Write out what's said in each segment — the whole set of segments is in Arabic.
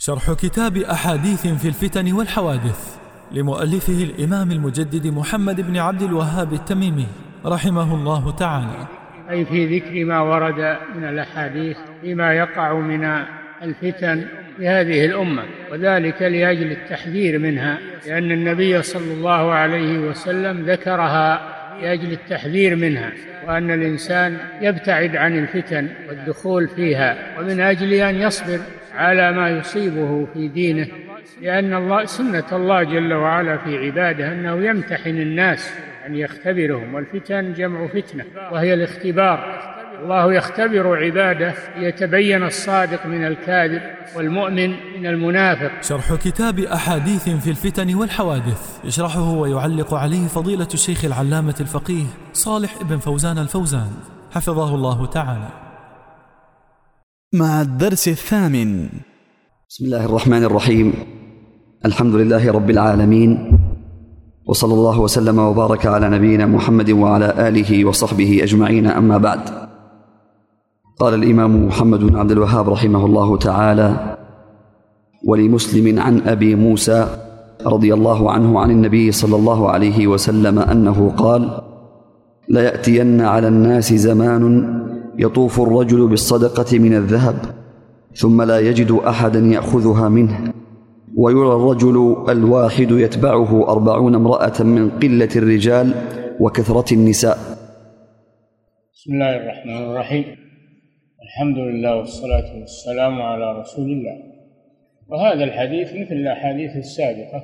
شرح كتاب أحاديث في الفتن والحوادث لمؤلفه الإمام المجدد محمد بن عبد الوهاب التميمي رحمه الله تعالى. أي في ذكر ما ورد من الأحاديث فيما يقع من الفتن في هذه الأمة، وذلك لأجل التحذير منها، لأن النبي صلى الله عليه وسلم ذكرها لأجل التحذير منها، وأن الإنسان يبتعد عن الفتن والدخول فيها، ومن أجل أن يصبر على ما يصيبه في دينه، لأن سنة الله جل وعلا في عباده أنه يمتحن الناس أن يختبرهم، والفتن جمع فتنة وهي الاختبار. الله يختبر عباده ليتبين الصادق من الكاذب والمؤمن من المنافق. شرح كتاب أحاديث في الفتن والحوادث يشرحه ويعلق عليه فضيلة الشيخ العلامة الفقيه صالح بن فوزان الفوزان حفظه الله تعالى. مع الدرس الثامن. بسم الله الرحمن الرحيم. الحمد لله رب العالمين، وصلى الله وسلم وبارك على نبينا محمد وعلى آله وصحبه أجمعين، أما بعد. قال الإمام محمد بن عبد الوهاب رحمه الله تعالى: ولمسلم عن أبي موسى رضي الله عنه عن النبي صلى الله عليه وسلم أنه قال: ليأتين على الناس زمان يطوف الرجل بالصدقة من الذهب ثم لا يجد أحدا يأخذها منه، ويرى الرجل الواحد يتبعه 40 امرأة من قلة الرجال وكثرة النساء. بسم الله الرحمن الرحيم. الحمد لله والصلاة والسلام على رسول الله. وهذا الحديث مثل الأحاديث السابقة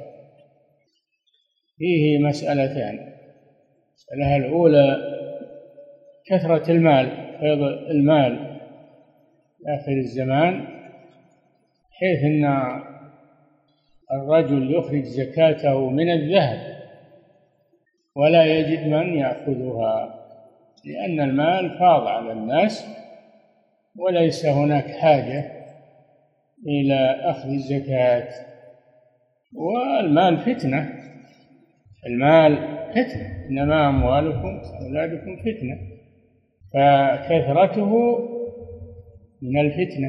فيه مسألتان. المسألة الأولى كثرة المال، فيض المال في آخر الزمان، حيث أن الرجل يخرج زكاته من الذهب ولا يجد من يأخذها، لأن المال فاض على الناس وليس هناك حاجة إلى أخذ الزكاة. والمال فتنة، المال فتنة، إنما أموالكم وأولادكم فتنة، فكثرته من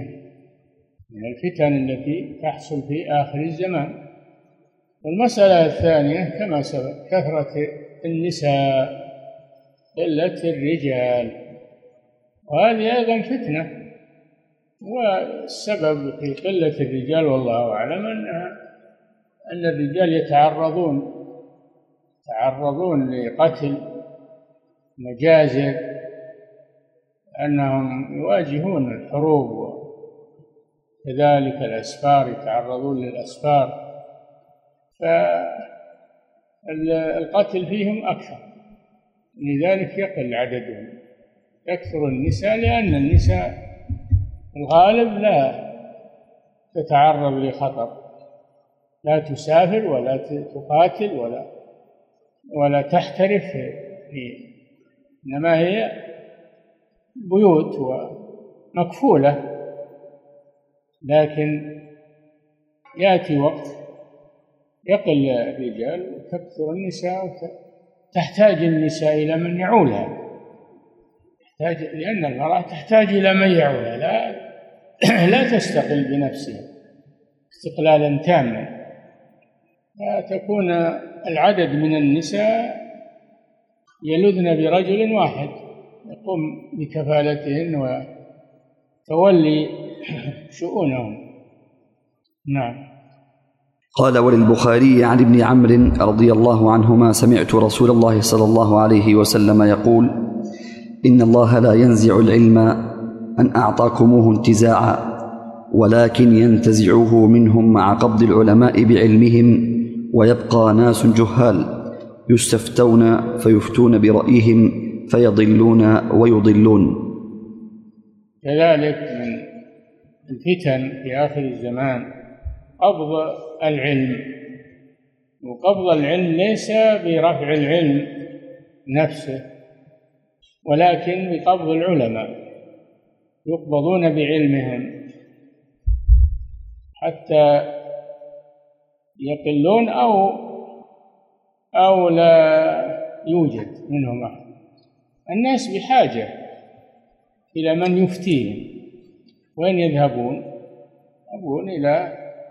الفتن التي تحصل في آخر الزمان. والمسألة الثانية كما سبق كثرة النساء، قلة الرجال، وهذه أيضا فتنة. والسبب في قلة الرجال والله أعلم أن الرجال يتعرضون لقتل، مجازر، أنهم يواجهون الحروب، كذلك الأسفار يتعرضون للأسفار، فالقتل فيهم أكثر، لذلك يقل عددهم، يكثر النساء، لأن النساء الغالب لا تتعرض لخطر، لا تسافر ولا تقاتل ولا تحترف، إنما هي بيوت ومكفولة. لكن يأتي وقت يقل الرجال وتكثر النساء، تحتاج النساء إلى من يعولها، لأن المرأة تحتاج إلى من يعولها، لا تستقل بنفسها استقلالا تاما، فتكون العدد من النساء يلذن برجل واحد يقوم بكفالتهن وتولي شؤونهم. نعم. قال: وللبخاري عن ابن عمرو رضي الله عنهما: سمعت رسول الله صلى الله عليه وسلم يقول: إن الله لا ينزع العلم أن أعطاكموه انتزاعا، ولكن ينتزعه منهم مع قبض العلماء بعلمهم، ويبقى ناس جهال يستفتون فيفتون برأيهم فيضلون ويضلون. كذلك من الفتن في آخر الزمان قبض العلم، وقبض العلم ليس برفع العلم نفسه، ولكن بقبض العلماء، يقبضون بعلمهم حتى يقلون أو لا يوجد منهم أحد. الناس بحاجة إلى من يفتيهم، وين يذهبون؟ يذهبون إلى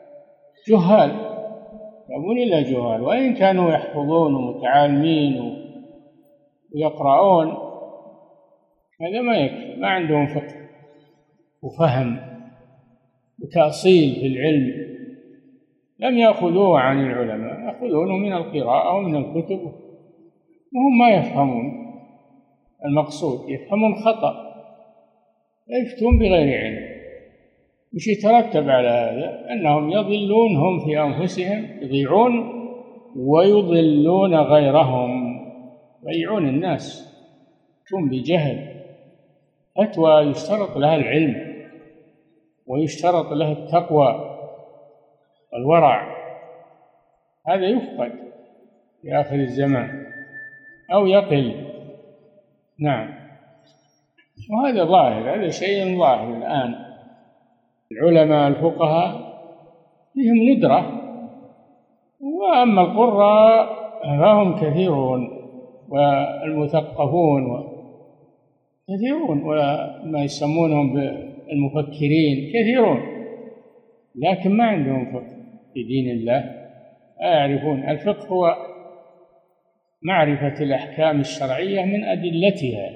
جهال، يذهبون إلى جهال، وإن كانوا يحفظون ومتعالمين ويقرؤون هذا ما يكفي، ما عندهم فقه وفهم وتأصيل في العلم، لم يأخذوه عن العلماء، يأخذونه من القراءة ومن الكتب، وهم ما يفهمون المقصود، يفهمون خطأ، يفتون بغير علم. وش يترتب على هذا؟ أنهم يضلون هم في أنفسهم، يضيعون ويضلون غيرهم، يضيعون الناس، يفتون بجهل. فتوى يشترط لها العلم ويشترط لها التقوى والورع، هذا يفقد في آخر الزمان أو يقل. نعم، وهذا ظاهر، هذا شيء ظاهر الآن. العلماء الفقهاء فيهم ندرة، وأما القراء فهم كثيرون، والمثقفون كثيرون، وما يسمونهم بالمفكرين كثيرون، لكن ما عندهم فقه في دين الله، لا يعرفون. الفقه هو معرفة الأحكام الشرعية من أدلتها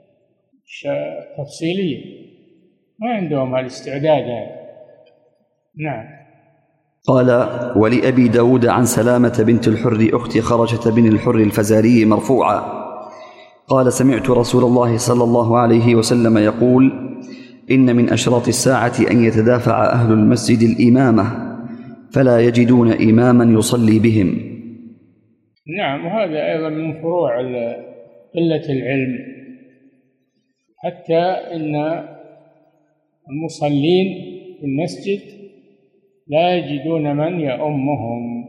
التفصيلية، ما عندهم الاستعداد هذا. نعم. قال: ولأبي داود عن سلامة بنت الحر أخت خرجة بن الحر الفزاري مرفوعا قال: سمعت رسول الله صلى الله عليه وسلم يقول: إن من أشراط الساعة أن يتدافع أهل المسجد الإمامة فلا يجدون إماما يصلي بهم. نعم، وهذا أيضا من فروع قلة العلم، حتى إن المصلين في المسجد لا يجدون من يؤمهم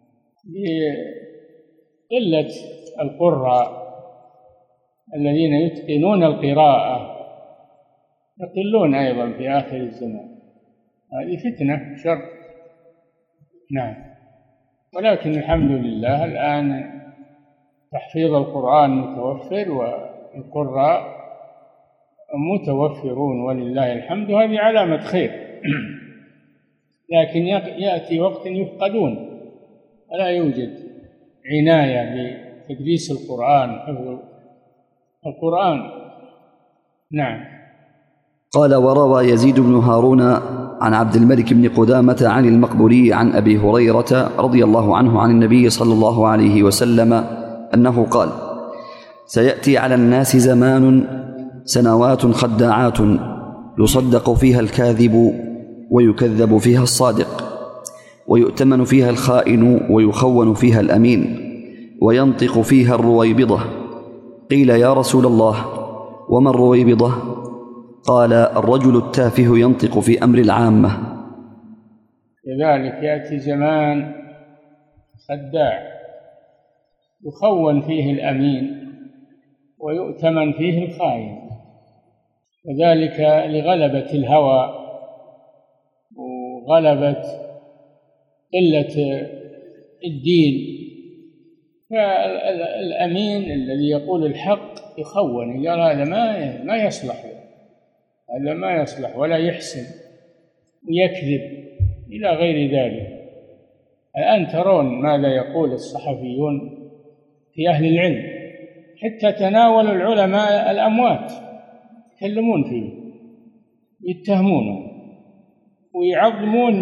لقلة القراء الذين يتقنون القراءة، يقلون أيضا في آخر الزمان. هذه فتنة شر. نعم، ولكن الحمد لله الآن تحفيظ القرآن متوفر، والقراء متوفرون ولله الحمد، هذه علامة خير. لكن يأتي وقت يفقدون، ولا يوجد عناية بتدريس القرآن، حفظ القرآن. نعم. قال: وروى يزيد بن هارون عن عبد الملك بن قدامة عن المقبوري عن أبي هريرة رضي الله عنه عن النبي صلى الله عليه وسلم أنه قال: سيأتي على الناس زمان سنوات خداعات يصدق فيها الكاذب ويكذب فيها الصادق، ويؤتمن فيها الخائن ويخون فيها الأمين، وينطق فيها الرويبضة. قيل: يا رسول الله، وما الرويبضة؟ قال: الرجل التافه ينطق في أمر العامة. لذلك يأتي زمان خداع يخون فيه الأمين ويؤتمن فيه الخائن، وذلك لغلبة الهوى وغلبة قلة الدين. فالأمين الذي يقول الحق يخون، قال هذا ما يصلح، هذا ما يصلح ولا يحسن، ويكذب إلى غير ذلك. الآن ترون ماذا يقول الصحفيون في أهل العلم، حتى تناولوا العلماء الأموات يتكلمون فيه، يتهمونه ويعظمون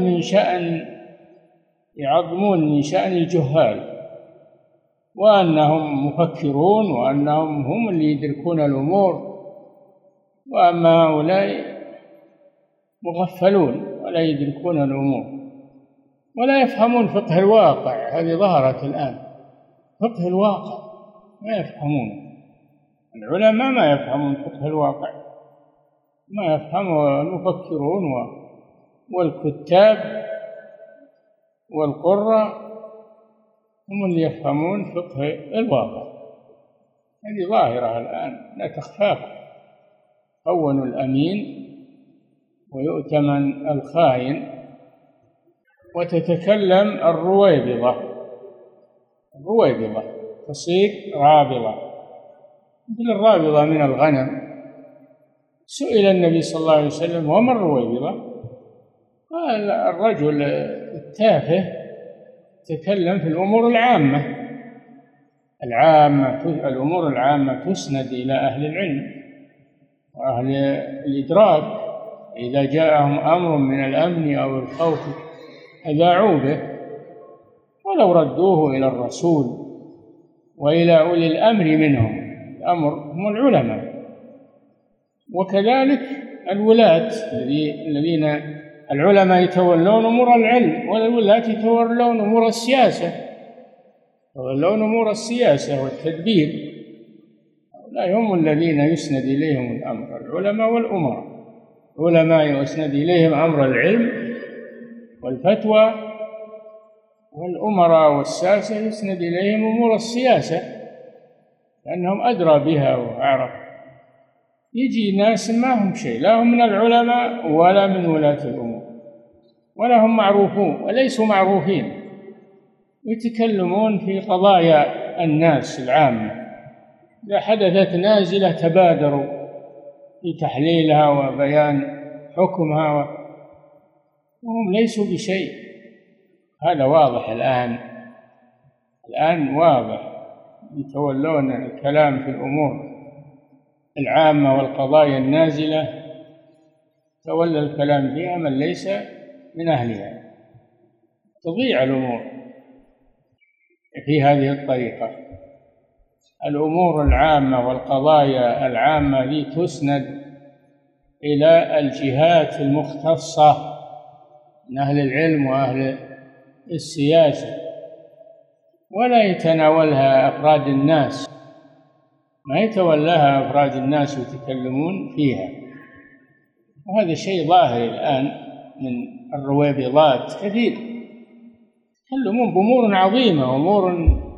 من شأن الجهال، وأنهم مفكرون، وأنهم هم اللي يدركون الأمور، وأما هؤلاء مغفلون ولا يدركون الأمور ولا يفهمون فقه الواقع. هذه ظهرت الآن، فقه الواقع ما يفهمون، العلماء ما يفهمون فقه الواقع، ما يفهمه المفكرون والكتاب والقراء هم اللي يفهمون فقه الواقع. هذه ظاهرة الآن لا تخفاكم، خون الأمين ويؤتمن الخائن، وتتكلم الرويبضة تصير رابضة مثل الرابضة من الغنم. سئل النبي صلى الله عليه وسلم: وما الرويبضة؟ قال: الرجل التافه يتكلم في الأمور العامة. الأمور العامة تسند إلى أهل العلم وأهل الإدراك. إذا جاءهم أمر من الأمن أو الخوف أذاعوا به، ولو ردوه إلى الرسول وإلى أولي الأمر منهم. الأمر هم العلماء، وكذلك الولاة الذين العلماء يتولون أمور العلم، والولاة يتولون أمور السياسة والتدبير. لا هم الذين يسند إليهم الأمر، العلماء والأمراء. العلماء يسند إليهم أمر العلم والفتوى، والأمراء والساسة يسند إليهم أمور السياسة لأنهم أدرى بها وأعرف. يجي ناس ما هم شيء، لا هم من العلماء ولا من ولاة الأمور، ولا هم معروفون وليسوا معروفين، يتكلمون في قضايا الناس العامة. إذا حدثت نازلة تبادروا في تحليلها وبيان حكمها وهم ليسوا بشيء. هذا واضح الآن واضح. يتولون الكلام في الأمور العامة والقضايا النازلة، تولى الكلام فيها من ليس من أهلها. تضيع الأمور في هذه الطريقة. الأمور العامة والقضايا العامة ذي تسند إلى الجهات المختصة من أهل العلم وأهل السياسة، ولا يتناولها أفراد الناس، ما يتولاها أفراد الناس ويتكلمون فيها. وهذا شيء ظاهر الآن من الرويبضات كثير يتكلمون بأمور عظيمة، أمور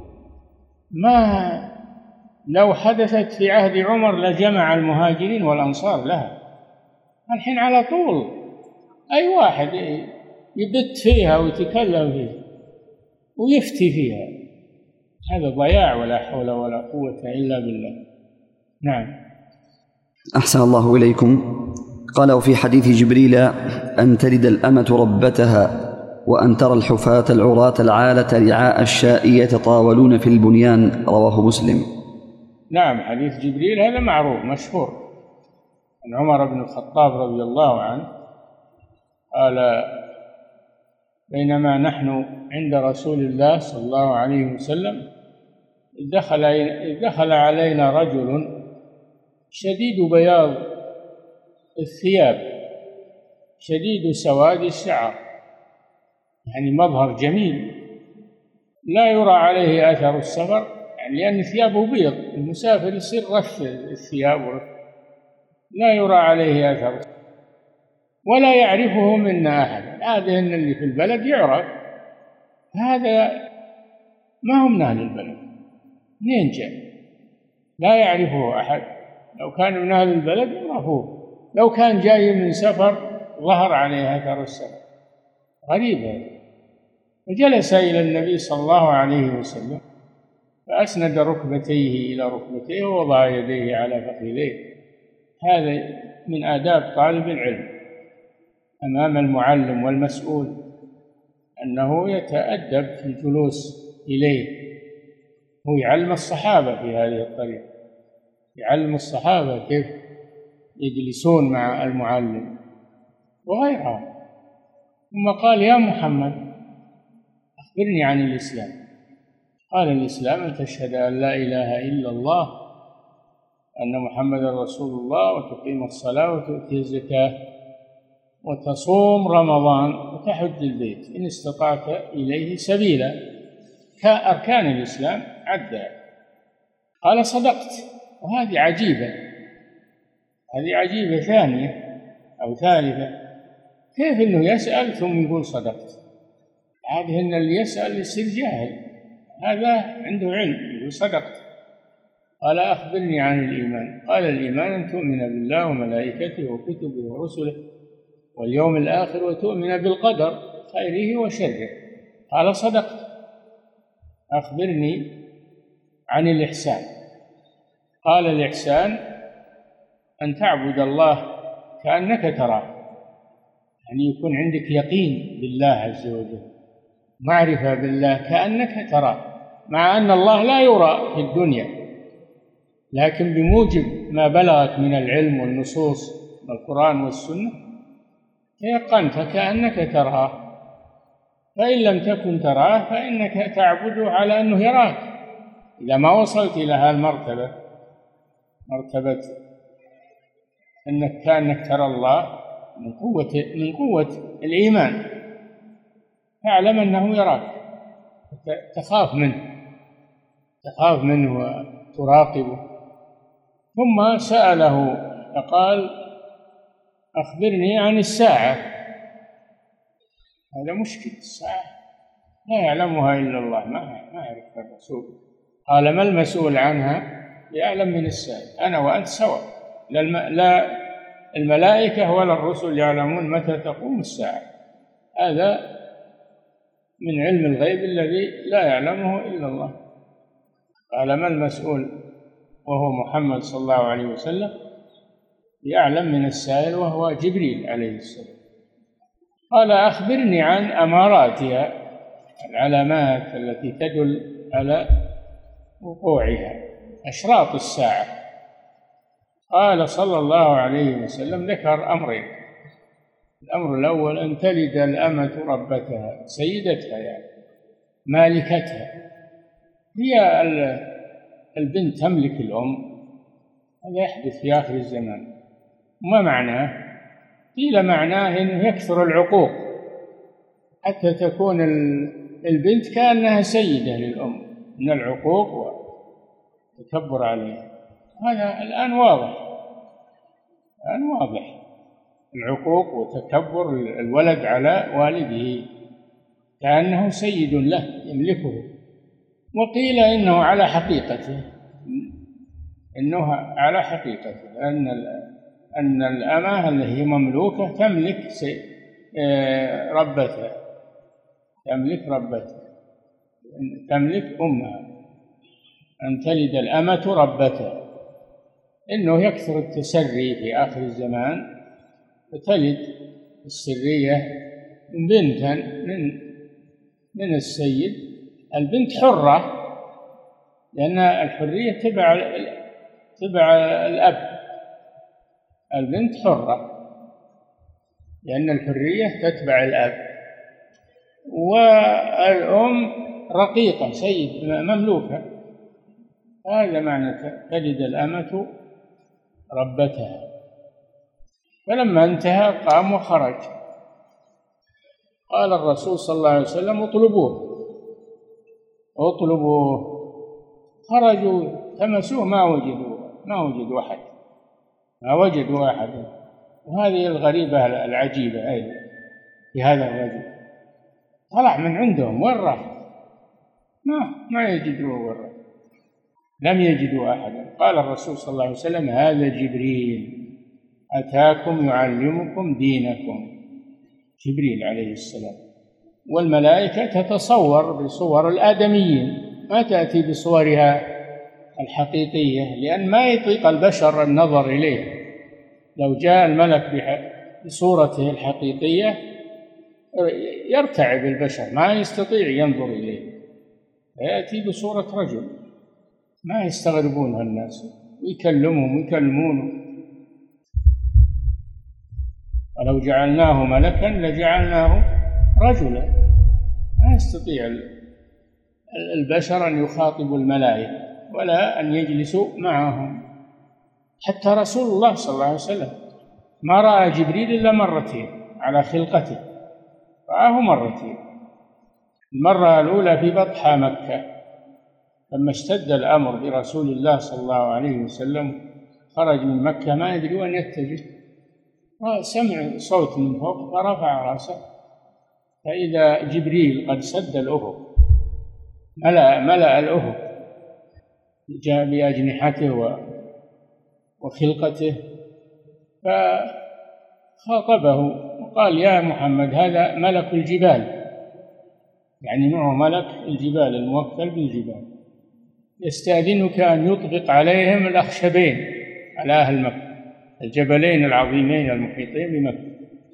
ما لو حدثت في عهد عمر لجمع المهاجرين والأنصار لها. الحين على طول أي واحد يبت فيها ويتكلم فيها ويفتي فيها. هذا ضياع، ولا حول ولا قوة إلا بالله. نعم. أحسن الله إليكم. قال: وفي حديث جبريل أن تلد الأمة ربتها، وأن ترى الحفاة العراة العالة رعاء الشاء يتطاولون في البنيان. رواه مسلم. نعم، حديث جبريل هذا معروف مشهور عن عمر بن الخطاب رضي الله عنه قال: بينما نحن عند رسول الله صلى الله عليه وسلم دخل علينا رجل شديد بياض الثياب شديد سواد الشعر، يعني مظهر جميل، لا يرى عليه أثر السفر، يعني لأن ثيابه بيض، المسافر يصير رش الثياب لا يرى عليه أثر، ولا يعرفه منا أحد. هذا اللي في البلد يعرف، هذا ما هم من أهل البلد، منين جاء؟ لا يعرفه أحد. لو كان من أهل البلد يعرفوه، لو كان جاي من سفر ظهر عليه أثر السفر. غريب هذا. فجلس إلى النبي صلى الله عليه وسلم فأسند ركبتيه إلى ركبتيه ووضع يديه على فخذيه. هذا من آداب طالب العلم أمام المعلم والمسؤول، أنه يتأدب في الجلوس إليه. هو يعلم الصحابة في هذه الطريقة، يعلم الصحابة كيف يجلسون مع المعلم وغيرها. ثم قال: يا محمد أخبرني عن الإسلام. قال: الإسلام أن تشهد أن لا إله إلا الله أن محمدا رسول الله، وتقيم الصلاة وتؤتي الزكاة وتصوم رمضان وتحج البيت إن استطعت إليه سبيلا. كأركان الإسلام عدها. قال: صدقت. وهذه عجيبة، هذه عجيبة ثانية أو ثالثة. كيف أنه يسأل ثم يقول صدقت؟ هذه أن اللي يسأل يصير جاهل، هذا عنده علم يقول صدقت. قال: أخبرني عن الإيمان. قال: الإيمان أن تؤمن بالله وملائكته وكتبه ورسله واليوم الآخر وتؤمن بالقدر خيره وشره. قال: صدقت. أخبرني عن الإحسان. قال: الإحسان أن تعبد الله كأنك تراه. يعني يكون عندك يقين بالله عز وجل، معرفة بالله كأنك تراه، مع أن الله لا يرى في الدنيا، لكن بموجب ما بلغك من العلم والنصوص والقرآن والسنة تيقنت كأنك تراه. فإن لم تكن تراه فإنك تعبده على أنه يراك. إذا ما وصلت إلى هالمرتبة، مرتبة أنك كأنك ترى الله من قوة الإيمان، فاعلم أنه يراك، تخاف منه وتراقبه. ثم سأله فقال: أخبرني عن الساعة. هذا مشكل، الساعة لا يعلمها إلا الله، ما يعرف الرسول. قال: ما المسؤول عنها بأعلم من السائل، أنا وأنت سواء، لا الملائكة ولا الرسل يعلمون متى تقوم الساعة، هذا من علم الغيب الذي لا يعلمه إلا الله. قال: ما المسؤول، وهو محمد صلى الله عليه وسلم، يعلم من السائل وهو جبريل عليه السلام. قال: أخبرني عن أماراتها، العلامات التي تدل على وقوعها، أشراط الساعة. قال صلى الله عليه وسلم، ذكر أمرين. الأمر الأول أن تلد الأمة ربتها، سيدتها يعني مالكتها. هي البنت تملك الأم، هذا يحدث في آخر الزمان. ما معناه؟ قيل معناه أنه يكثر العقوق حتى تكون البنت كأنها سيدة للأم من العقوق والتكبر عليها. هذا الآن واضح، العقوق وتكبر الولد على والده كأنه سيد له يملكه. وقيل إنه على حقيقته، أن الأمة التي هي مملوكة تملك ربتها، تملك أمها. أن تلد الأمة ربتها، إنه يكثر التسري في آخر الزمان، فتلد السرية بنتا من السيد. البنت حرة، لأن الحرية تبع الأب. البنت حرة لأن الحرية تتبع الأب. والأم رقيقة، سيد، مملوكة. هذا معنى تلد الأمة ربتها. فلما انتهى قام وخرج. قال الرسول صلى الله عليه وسلم: اطلبوه. خرجوا تمسوه ما وجدوا أحد. وهذه الغريبة العجيبة أيضا في هذا الرجل، طلع من عندهم وين راح؟ ما يجدوه وين راح، لم يجدوا أحدا. قال الرسول صلى الله عليه وسلم: هذا جبريل أتاكم يعلمكم دينكم. جبريل عليه السلام. والملائكة تتصور بصور الآدميين، ما تأتي بصورها الحقيقية، لأن ما يطيق البشر النظر إليه. لو جاء الملك بصورته الحقيقية يرتعب البشر، ما يستطيع ينظر إليه، فيأتي بصورة رجل، ما يستغربونها الناس، ويكلمونه. ولو جعلناه ملكا لجعلناه رجلا. ما يستطيع البشر أن يخاطبوا الملائكة ولا أن يجلسوا معهم. حتى رسول الله صلى الله عليه وسلم ما رأى جبريل إلا مرتين على خلقته، رآه مرتين. المرة الأولى في بطحى مكة لما اشتد الأمر برسول الله صلى الله عليه وسلم، خرج من مكة ما يدري وين يتجه، سمع صوت من فوق فرفع رأسه فإذا جبريل قد سد الأفق، ملأ الأفق، جاء بأجنحته وخلقته، فخاطبه وقال: يا محمد، هذا ملك الجبال، يعني معه ملك الجبال الموكل بالجبال، يستأذنك أن يطبق عليهم الأخشبين على أهل مكة، الجبلين العظيمين المحيطين بمكة.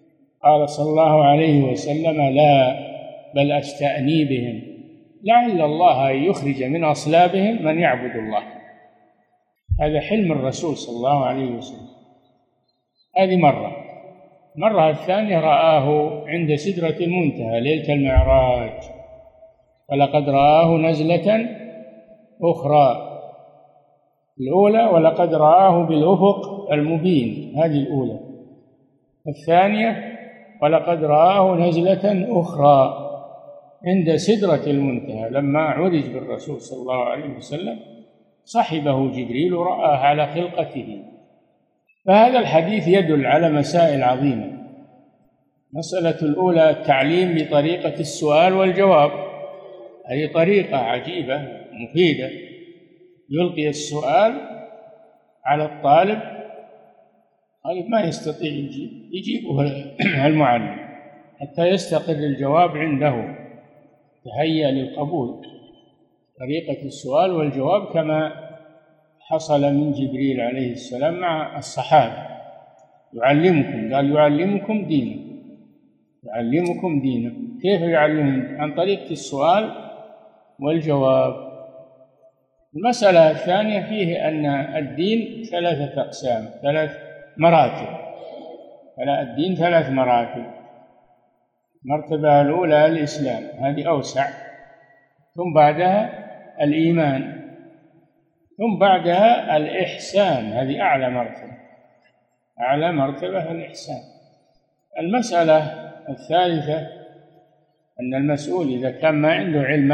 قال صلى الله عليه وسلم: لا، بل أستأني بهم، لعل الله أن يخرج من أصلابهم من يعبد الله. هذا حلم الرسول صلى الله عليه وسلم. هذه مرة الثانية رآه عند سدرة المنتهى ليلة المعراج، ولقد رآه نزلة أخرى. الأولى ولقد رآه بالأفق المبين، هذه الأولى. الثانية ولقد رآه نزلة أخرى عند سدرة المنتهى، لما عرج بالرسول صلى الله عليه وسلم صحبه جبريل ورآه على خلقته. فهذا الحديث يدل على مسائل عظيمة. مسألة الأولى التعليم بطريقة السؤال والجواب، هذه طريقة عجيبة مفيدة، يلقي السؤال على الطالب، الطالب ما يستطيع يجيبه المعلم حتى يستقر الجواب عنده، تهيأ للقبول. طريقة السؤال والجواب كما حصل من جبريل عليه السلام مع الصحابة، يعلمكم، قال يعلمكم دينكم، يعلمكم دينكم. كيف يعلمهم؟ عن طريقة السؤال والجواب. المسألة الثانية فيه أن الدين 3 أقسام، 3 مراتب. الدين 3 مراتب. المرتبة الأولى الإسلام، هذه أوسع، ثم بعدها الإيمان، ثم بعدها الإحسان، هذه أعلى مرتبة. أعلى مرتبة الإحسان. المسألة الثالثة أن المسؤول إذا كان ما عنده علم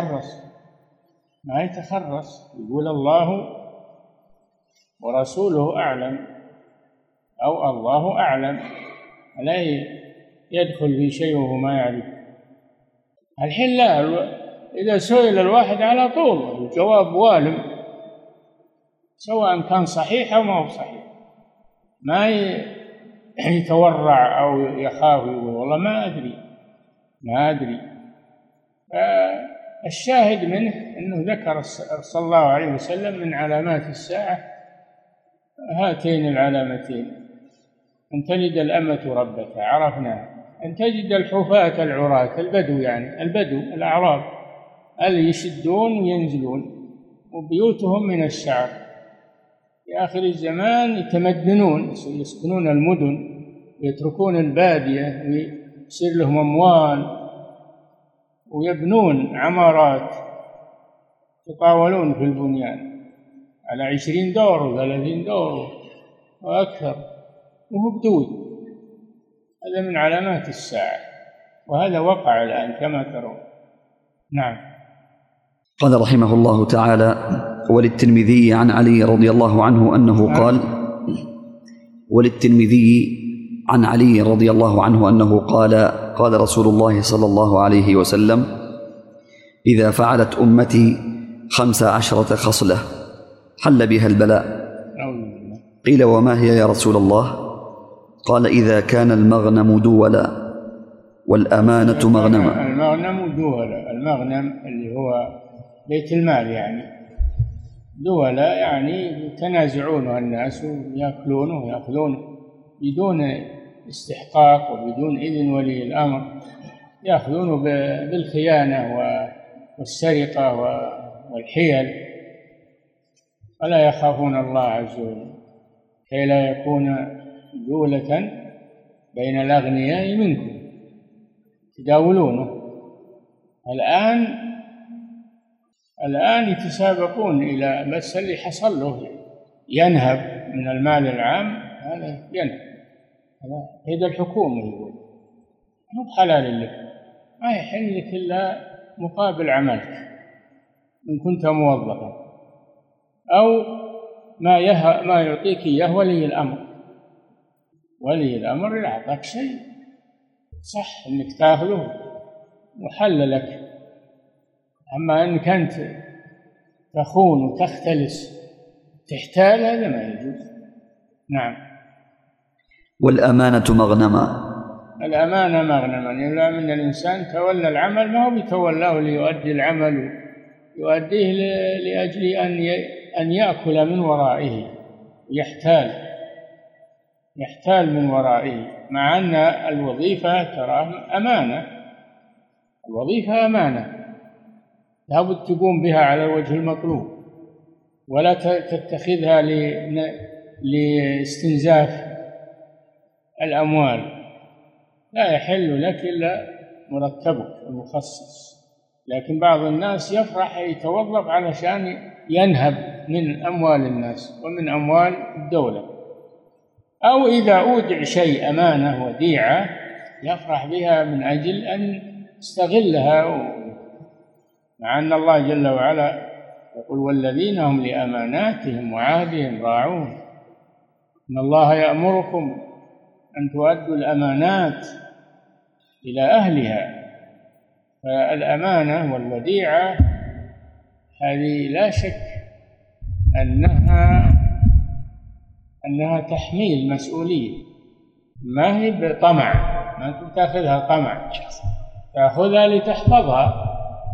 ما يتخرص، يقول الله ورسوله أعلم أو الله أعلم، لا يدخل في شيء وهو ما يعرف. الحين لا، إذا سئل الواحد على طول الجواب والم، سواء كان صحيح أو ما هو صحيح، ما يتورع أو يخاف يقول والله ما أدري. الشاهد منه أنه ذكر صلى الله عليه وسلم من علامات الساعة هاتين العلامتين: أن تلد الأمة ربتها، عرفناها، أن تجد الحفاة العراة، البدو الأعراب اللي يشدون وينزلون وبيوتهم من الشعر. في آخر الزمان يتمدنون، يسكنون المدن ويتركون البادية، ويصير لهم أموال ويبنون عمارات، يتطاولون في البنيان على 20 دور و30 دور وأكثر، وهو بدود. هذا من علامات الساعة، وهذا وقع الآن كما ترون. نعم. قال رحمه الله تعالى: وللترمذي عن علي رضي الله عنه أنه قال: وللترمذي عن علي رضي الله عنه أنه قال: قال رسول الله صلى الله عليه وسلم: إذا فعلت أمتي 15 خصلة حل بها البلاء. قيل: وما هي يا رسول الله؟ قال: إذا كان المغنم دولا والأمانة مغنما. المغنم دولا، المغنم اللي هو بيت المال، يعني دولا يعني يتنازعونه الناس ويأكلونه ويأخذونه بدون استحقاق وبدون إذن ولي الأمر، يأخذونه بالخيانة والسرقة والحيل، ولا يخافون الله عز وجل، كي لا يكون دولة بين الأغنياء منكم تداولونه. الآن يتسابقون إلى، بس اللي حصل له ينهب من المال العام، هذا ينهب، هذا يد الحكومة، يقول مو بحلال لك، ما يحل لك إلا مقابل عملك إن كنت موظفا، أو ما يعطيك إياه ولي الأمر. ولي الأمر إذا أعطاك شيء صح إنك تأخذه وحل لك، أما إنك أنت تخون وتختلس تحتال، هذا ما يجوز. نعم. والأمانة مغنما. الأمانة مغنما، إلا من الإنسان تولى العمل ما هو بيتولاه ليؤدي العمل، يؤديه لأجل أن يأكل من ورائه، يحتال من ورائه، مع أن الوظيفة ترى أمانة، الوظيفة أمانة لابد تقوم بها على الوجه المطلوب، ولا تتخذها لاستنزاف الأموال. لا يحل لك إلا مرتبك المخصص. لكن بعض الناس يفرح يتوظف علشان ينهب من أموال الناس ومن أموال الدولة، أو إذا أودع شيء أمانة وديعة يفرح بها من أجل أن يستغلها، مع أن الله جل وعلا يقول: والذين هم لأماناتهم وعهدهم راعون، إن الله يأمركم أن تؤدوا الأمانات إلى أهلها. فالأمانة والوديعة هذه لا شك أنها تحميل مسؤولية، ما هي بطمع، ما تأخذها طمع، تأخذها لتحفظها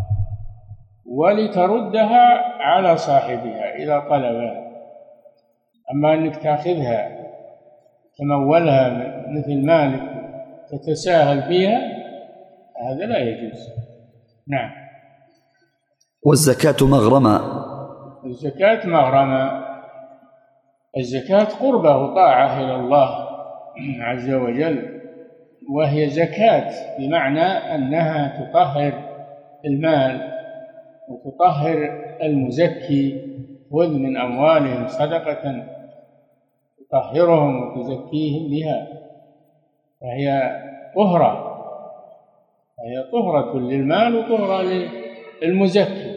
ولتردها على صاحبها إذا طلبها. أما أنك تأخذها تمولها مثل مالك تتساهل فيها، هذا لا يجوز. نعم. والزكاة مغرمة. الزكاة مغرمة. الزكاة قربة وطاعة إلى الله عز وجل، وهي زكاة بمعنى أنها تطهر المال وتطهر المزكي، خذ من أموالهم صدقة تطهرهم وتزكيهم بها، فهي طهرة، هي طهرة للمال وطهرة للمزكي،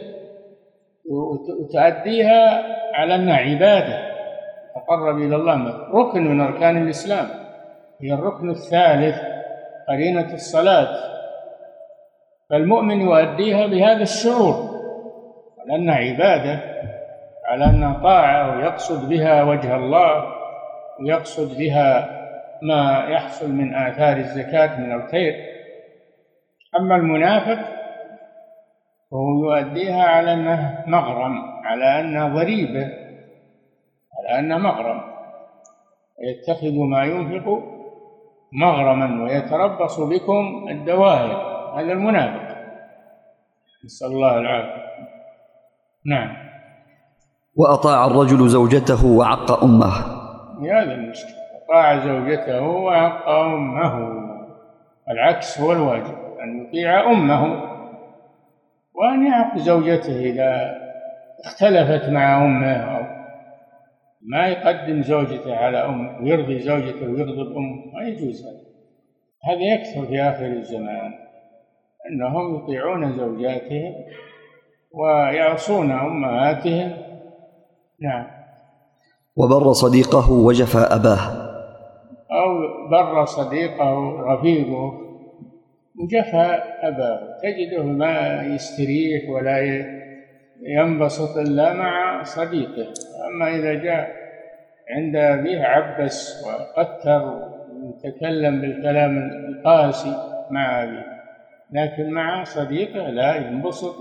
وتؤديها على أنها عبادة تقرب إلى الله، ركن من أركان الإسلام، هي الركن الثالث قرينة الصلاة، فالمؤمن يؤديها بهذا الشعور على أنها عبادة، على أنها طاعة، ويقصد بها وجه الله، ويقصد بها ما يحصل من آثار الزكاة من الخير. أما المنافق فهو يؤديها على أنها مغرم، على أنها ضريبة، على أنها مغرم، يتخذ ما ينفق مغرما ويتربص بكم الدوائر، هذا المنافق، نسأل الله العافية. نعم. وأطاع الرجل زوجته وعق أمه. هذا المشكلة، أطاع زوجته وعق أمه، العكس هو الواجب، أن يطيع أمه، وأن يعق زوجته إذا اختلفت مع أمه، أو ما يقدم زوجته على أمه ويرضي زوجته ويرضي الأم، ما يجوز هذا يكثر في آخر الزمان، أنهم يطيعون زوجاتهم ويعصون أمهاتهم. نعم. وبر صديقه وجفى أباه. أو بر صديقه رفيقه وجفى أباه، تجده ما يستريح ولا ينبسط إلا مع صديقه. أما إذا جاء عند أبيه عبس وقتر ويتكلم بالكلام القاسي مع أبيه، لكن مع صديقه لا، ينبسط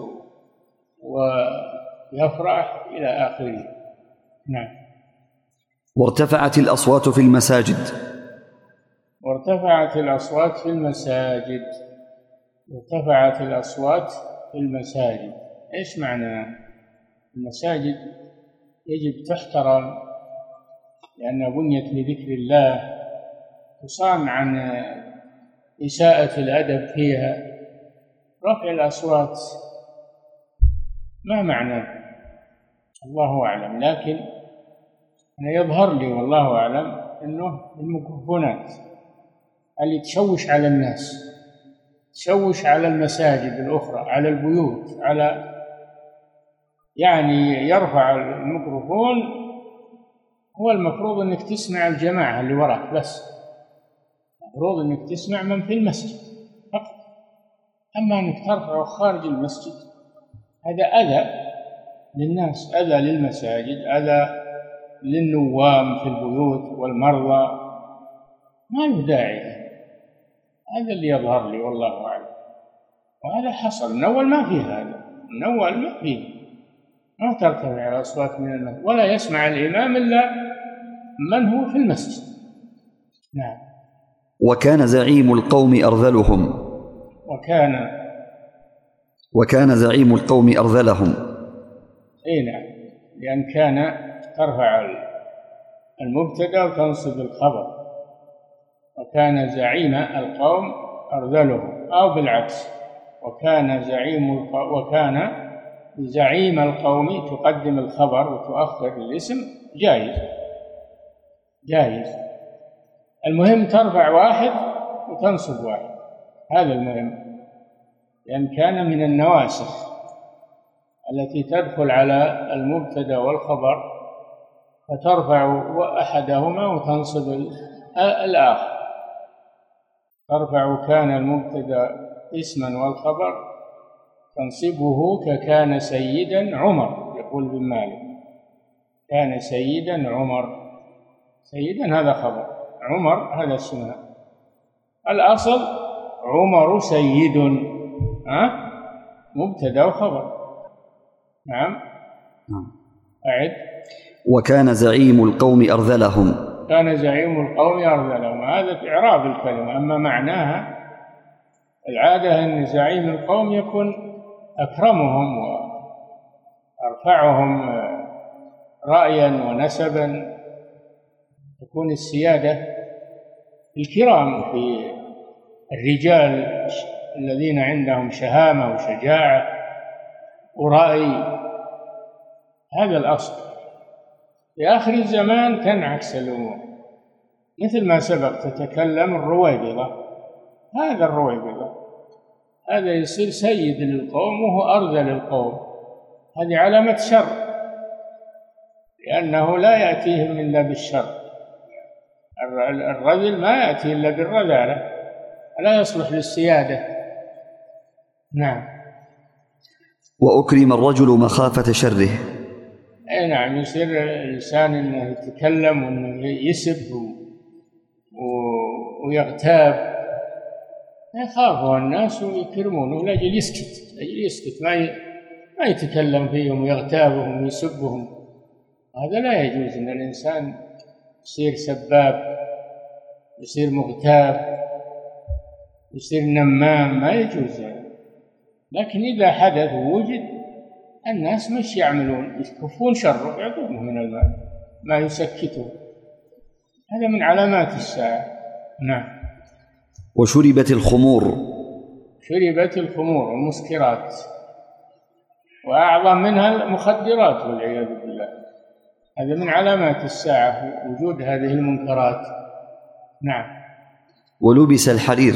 ويفرح إلى آخره. نعم. وارتفعت الأصوات في المساجد. وارتفعت الأصوات في المساجد. ارتفعت الأصوات في المساجد، إيش معنى؟ المساجد يجب تحترم لأنها بنيت لذكر الله، تصان عن إساءة الأدب فيها. رفع الأصوات ما معنى؟ الله أعلم، لكن أنا يظهر لي والله أعلم أنه الميكروفونات اللي تشوش على الناس، تشوش على المساجد الأخرى، على البيوت، على يعني يرفع الميكروفون. هو المفروض أنك تسمع الجماعة اللي وراك بس، المفروض أنك تسمع من في المسجد فقط. أما أنك ترفعه خارج المسجد هذا أذى للناس، أذى للمساجد، أذى للنوام في البيوت والمرضى، ما له داعي. هذا اللي يظهر لي والله أعلم، وهذا حصل من أول، ما فيه هذا من أول، ما فيه، ما ترتفع الأصوات من المسجد، ولا يسمع الإمام إلا من هو في المسجد، نعم. وكان زعيم القوم أرذلهم. وكان زعيم القوم أرذلهم. نعم، لأن كان ترفع المبتدأ وتنصب الخبر. وكان زعيم القوم أرذلهم، أو بالعكس، وكان زعيم القوم تقدم الخبر وتؤخر الاسم، جائز. المهم ترفع واحد وتنصب واحد، هذا المهم، لأن كان من النواسخ التي تدخل على المبتدأ والخبر، فترفع أحدهما وتنصب الآخر. ترفع كان المبتدأ اسما والخبر تنصبه ككان سيدا عمر، يقول ابن مالك: كان سيدا عمر. سيدا هذا خبر، عمر هذا اسمه. الأصل عمر سيد، مبتدأ وخبر. نعم. أعد. وكان زعيم القوم أرذلهم. كان زعيم القوم أرذلهم، هذا في إعراب الكلمة. أما معناها العادة أن زعيم القوم يكون أكرمهم وأرفعهم رأيا ونسبا، تكون السيادة الكرام في الرجال الذين عندهم شهامة وشجاعة ورأي. هذا الأصل. في آخر الزمان تنعكس الأمور، مثل ما سبق تتكلم الرويبضة. هذا الرويبضة هذا يصير سيد للقوم وهو أرذل القوم، هذه علامة شر، لأنه لا يأتيهم إلا بالشر. الرذل ما يأتي إلا بالرذالة، لا يصلح للسيادة. نعم. وأكرم الرجل مخافة شره. نعم، يصير الإنسان أنه يتكلم وأنه يسب ويغتاب، يخافه الناس ويكرمونه لأجل يسكت ما يتكلم فيهم ويغتابهم ويسبهم. هذا لا يجوز، أن الإنسان يصير سباب، يصير مغتاب، يصير نمام، ما يجوز. لكن إذا حدث ووجد، الناس مش يعملون؟ يكفون شره، يعطونه من المال ما يسكته. هذا من علامات الساعة. نعم. وشربت الخمور والمسكرات، وأعظم منها المخدرات والعياذ بالله. هذا من علامات الساعة، وجود هذه المنكرات. نعم. ولبس الحرير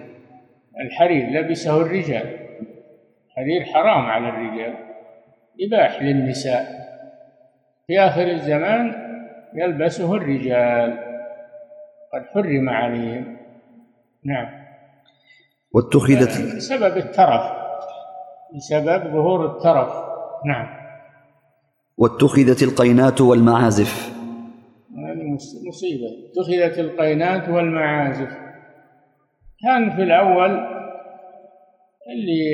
لبسه الرجال. الحرير حرام على الرجال، يباح للنساء. في آخر الزمان يلبسه الرجال، قد حرم عليهم. نعم. واتخذت بسبب الترف، بسبب ظهور الترف. نعم. واتخذت القينات والمعازف. هذه مصيبة. اتخذت القينات والمعازف. كان في الأول اللي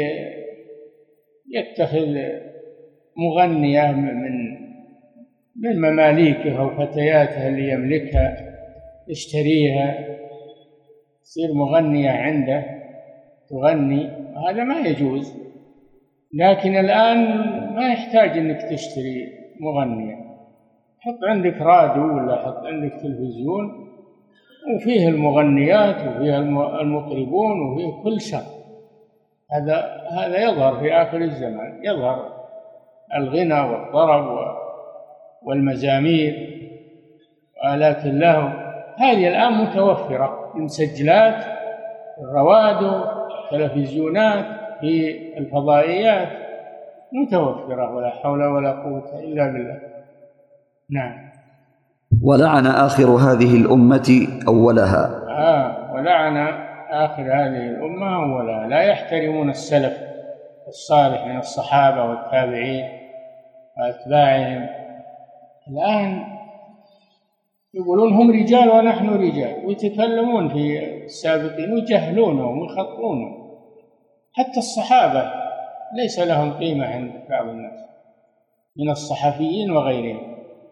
يتخذ مغنية من مماليكه وفتياته اللي يملكها، يشتريها، تصير مغنية عنده تغني، هذا ما يجوز. لكن الآن ما يحتاج أنك تشتري مغنية، حط عندك راديو ولا حط عندك تلفزيون وفيه المغنيات وفيه المطربون وفيه كل شيء. هذا يظهر في آخر الزمان، يظهر الغنى والطرب والمزامير وآلات اللهو. هذه الآن متوفرة، المسجلات، الروادو، التلفزيونات، في الفضائيات متوفرة، ولا حول ولا قوة إلا بالله. نعم. ولعن آخر هذه الأمة أولها. ولعن آخر هذه الأمة أولها. لا يحترمون السلف الصالح من الصحابة والتابعين وأتباعهم. الآن يقولون هم رجال ونحن رجال، ويتكلمون في السابقين ويجهلونهم ويخطئونهم. حتى الصحابة ليس لهم قيمة عند بعض الناس من الصحفيين وغيرهم،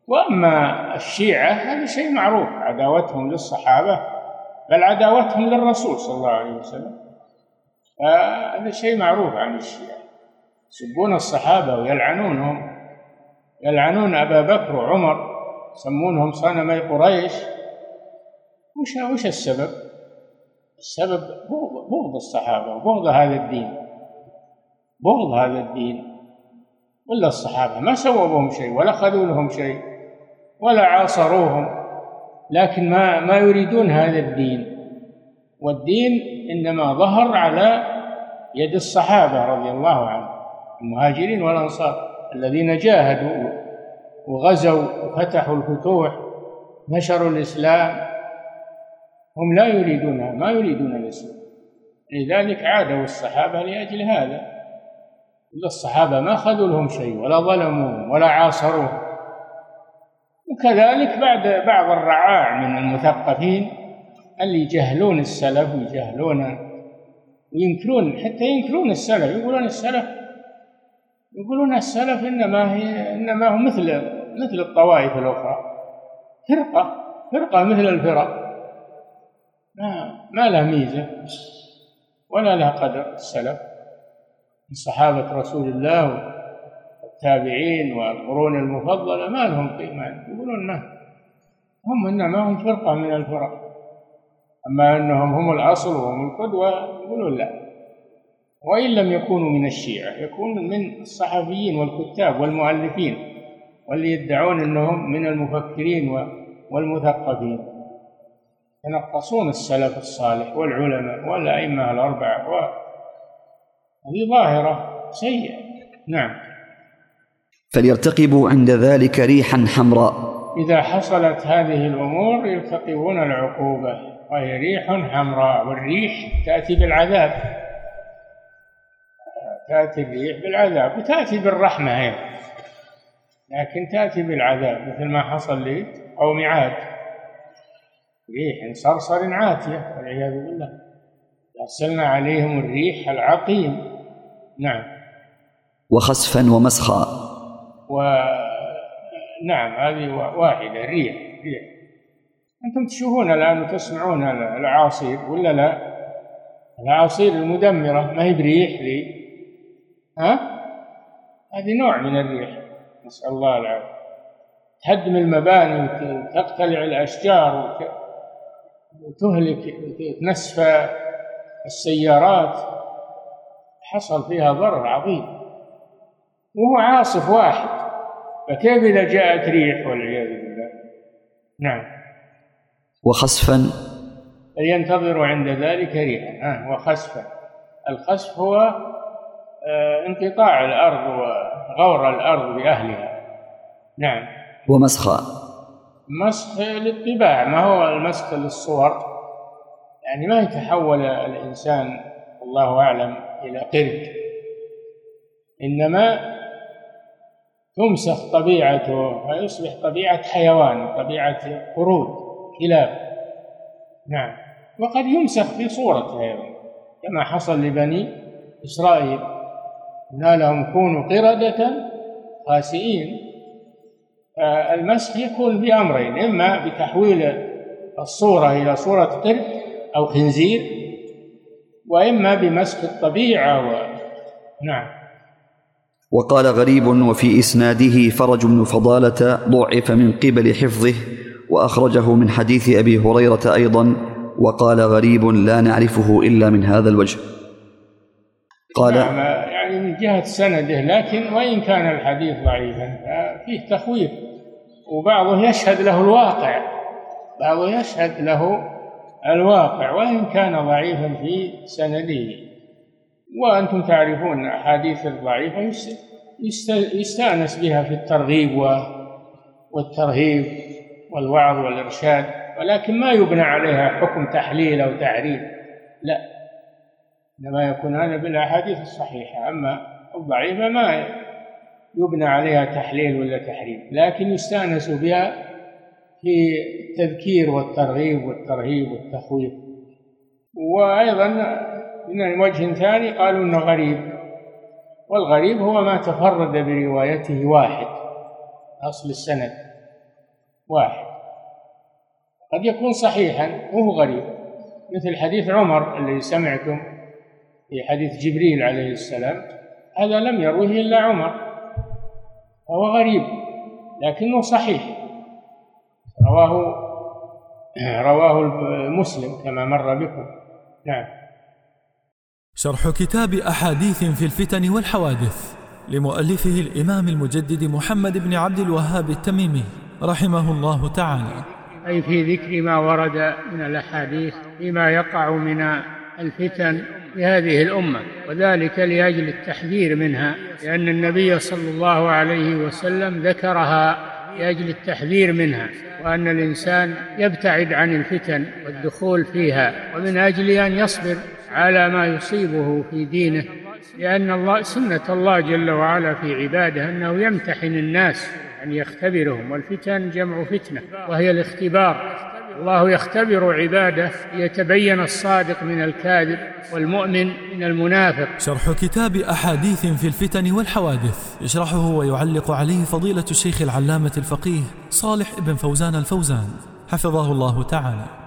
وأما الشيعة هذا شيء معروف، عداوتهم للصحابة بل عداوتهم للرسول صلى الله عليه وسلم، هذا شيء معروف عن الشيعة، يسبون الصحابة ويلعنونهم، يلعنون أبا بكر وعمر، يسمونهم صنمي قريش. وش السبب؟ السبب بغض الصحابة وبغض هذا الدين، بغض هذا الدين. ولا الصحابة ما سووا بهم شيء ولا خذوا لهم شيء ولا عاصروهم، لكن ما يريدون هذا الدين، والدين إنما ظهر على يد الصحابة رضي الله عنهم المهاجرين والأنصار الذين جاهدوا وغزوا وفتحوا الفتوح، نشروا الإسلام. هم لا يريدونها، ما يريدون الإسلام، لذلك عادوا الصحابة لأجل هذا. الصحابة ما خذوا لهم شيء ولا ظلموهم ولا عاصروهم. وكذلك بعض الرعاع من المثقفين اللي يجهلون السلف ويجهلون وينكرون، حتى ينكرون السلف، يقولون السلف إنما هو مثل الطوائف الأخرى، فرقة مثل الفرق، ما له ميزة ولا له قدر. السلف من صحابة رسول الله والتابعين والقرون المفضلة ما لهم قيمة، يقولون إنما هم فرقة من الفرق، أما أنهم هم الأصل وهم القدوة يقولون لا. وإن لم يكونوا من الشيعة يكونوا من الصحفيين والكتاب والمؤلفين، واللي يدعون أنهم من المفكرين والمثقفين، ينقصون السلف الصالح والعلماء والأئمة الأربعة، وهذه ظاهرة سيئة. نعم. فليرتقبوا عند ذلك ريحا حمراء. إذا حصلت هذه الأمور يرتقبون العقوبة، وهي ريح حمراء. والريح تأتي بالعذاب، تأتي الريح بالعذاب وتأتي بالرحمة أيضا، لكن تأتي بالعذاب مثل ما حصل لقوم عاد، ريح صرصر عاتية والعياذ بالله، أرسلنا عليهم الريح العقيم. نعم. وخسفا ومسخا. نعم، هذه واحدة، ريح. أنتم تشوفون الآن وتسمعون الأعاصير ولا لا؟ الأعاصير المدمرة ما هي بريح ذي، هذه نوع من الريح، نسأل الله العافية، تهدم المباني وتقتلع الأشجار وتهلك وتنسف السيارات، حصل فيها ضرر عظيم، وهو عاصف واحد، فكيف إذا جاءت ريح والعياذ بالله؟ نعم. وخسفا. فلينتظروا عند ذلك ريحا. وخسفا، الخسف هو انقطاع الأرض وغور الأرض بأهلها. نعم. ومسخا. مسخ للطباع، ما هو المسخ للصور، يعني ما يتحول الإنسان الله أعلم إلى قرد، إنما تمسخ طبيعته فيصبح طبيعة حيوان، طبيعة قرود، كلاب. نعم. وقد يمسخ في صورته أيضا كما حصل لبني إسرائيل، قلنا لهم كونوا قردة خاسئين. المسخ يكون بأمرين، إما بتحويل الصورة إلى صورة قرد أو خنزير، وإما بمسخ الطبيعة نعم. وقال غريب وفي إسناده فرج بن فضالة ضعف من قبل حفظه، وأخرجه من حديث أبي هريرة أيضا، وقال غريب لا نعرفه إلا من هذا الوجه. قال نعم، يعني من جهة سنده، لكن وإن كان الحديث ضعيفا فيه تخويف، وبعضه يشهد له الواقع، وإن كان ضعيفا في سنده. وأنتم تعرفون أحاديث الضعيفة يستأنس بها في الترغيب والترهيب والوعظ والإرشاد، ولكن ما يبنى عليها حكم تحليل أو تعريف، لا، إنما يكون هذا بالأحاديث الصحيحة. أما الضعيفة ما يبنى عليها تحليل ولا تحريم، لكن يستأنس بها في التذكير والترغيب والترهيب والتخويف. وأيضا من وجه ثاني قالوا إنه غريب، والغريب هو ما تفرد بروايته واحد، أصل السند، واحد، قد يكون صحيحا وهو غريب، مثل حديث عمر الذي سمعتم في حديث جبريل عليه السلام، هذا لم يروه إلا عمر، فهو غريب لكنه صحيح، رواه مسلم كما مر بكم. نعم. شرح كتاب أحاديث في الفتن والحوادث لمؤلفه الإمام المجدد محمد بن عبد الوهاب التميمي رحمه الله تعالى، أي في ذكر ما ورد من الأحاديث فيما يقع من الفتن في هذه الأمة، وذلك لأجل التحذير منها، لأن النبي صلى الله عليه وسلم ذكرها لأجل التحذير منها، وأن الإنسان يبتعد عن الفتن والدخول فيها، ومن أجل أن يصبر على ما يصيبه في دينه، لأن سنة الله جل وعلا في عباده أنه يمتحن الناس، أن يختبرهم، والفتن جمع فتنة وهي الاختبار، الله يختبر عباده ليتبين الصادق من الكاذب والمؤمن من المنافق. شرح كتاب أحاديث في الفتن والحوادث يشرحه ويعلق عليه فضيلة الشيخ العلامة الفقيه صالح بن فوزان الفوزان حفظه الله تعالى.